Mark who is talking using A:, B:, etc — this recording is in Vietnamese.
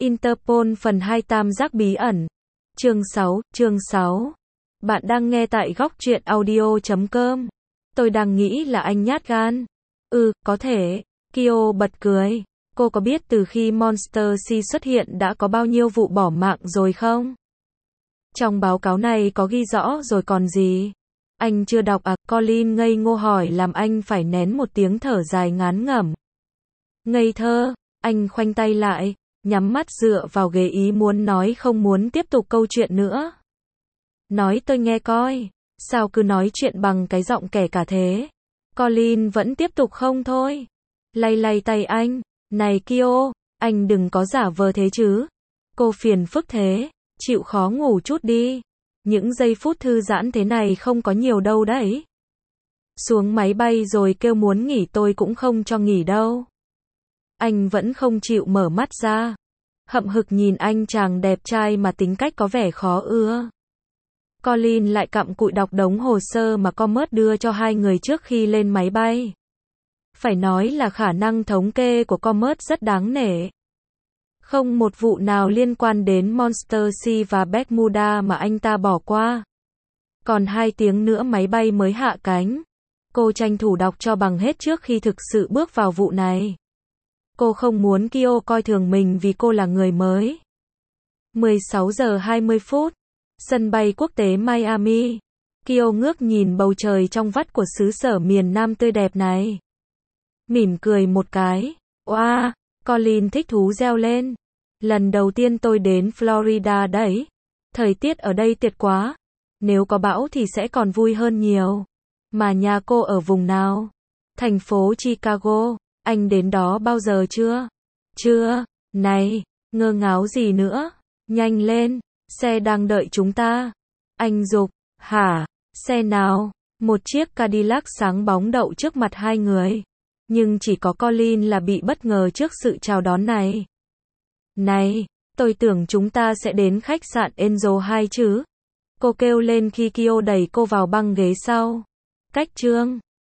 A: Interpol phần 2 tam giác bí ẩn. Chương 6. Bạn đang nghe tại góc truyện audio.com. Tôi đang nghĩ là anh nhát gan. Có thể. Kyo bật cười. Cô có biết từ khi Monster C xuất hiện đã có bao nhiêu vụ bỏ mạng rồi không? Trong báo cáo này có ghi rõ rồi còn gì? Anh chưa đọc à? Colin ngây ngô hỏi làm anh phải nén một tiếng thở dài ngán ngẩm. Ngây thơ, anh khoanh tay lại, nhắm mắt dựa vào ghế ý muốn nói không muốn tiếp tục câu chuyện nữa. Nói tôi nghe coi, sao cứ nói chuyện bằng cái giọng kẻ cả thế? Colin vẫn tiếp tục không thôi. Lay tay anh, này Kyo, anh đừng có giả vờ thế chứ. Cô phiền phức thế, chịu khó ngủ chút đi. Những giây phút thư giãn thế này không có nhiều đâu đấy. Xuống máy bay rồi kêu muốn nghỉ tôi cũng không cho nghỉ đâu. Anh vẫn không chịu mở mắt ra. Hậm hực nhìn anh chàng đẹp trai mà tính cách có vẻ khó ưa. Colin lại cặm cụi đọc đống hồ sơ mà Comet đưa cho hai người trước khi lên máy bay. Phải nói là khả năng thống kê của Comet rất đáng nể. Không một vụ nào liên quan đến Monster C và Bermuda mà anh ta bỏ qua. Còn 2 tiếng nữa máy bay mới hạ cánh. Cô tranh thủ đọc cho bằng hết trước khi thực sự bước vào vụ này. Cô không muốn Kyo coi thường mình vì cô là người mới. 16 giờ 20 phút. Sân bay quốc tế Miami. Kyo ngước nhìn bầu trời trong vắt của xứ sở miền Nam tươi đẹp này. Mỉm cười một cái. Wow, Colin thích thú reo lên. Lần đầu tiên tôi đến Florida đấy. Thời tiết ở đây tuyệt quá. Nếu có bão thì sẽ còn vui hơn nhiều. Mà nhà cô ở vùng nào? Thành phố Chicago. Anh đến đó bao giờ chưa? Chưa. Này, ngơ ngáo gì nữa? Nhanh lên, xe đang đợi chúng ta. Anh giục. Hả? Xe nào? Một chiếc Cadillac sáng bóng đậu trước mặt hai người. Nhưng chỉ có Colin là bị bất ngờ trước sự chào đón này. Này, tôi tưởng chúng ta sẽ đến khách sạn Enzo 2 chứ? Cô kêu lên khi Kyo đẩy cô vào băng ghế sau. Cách chương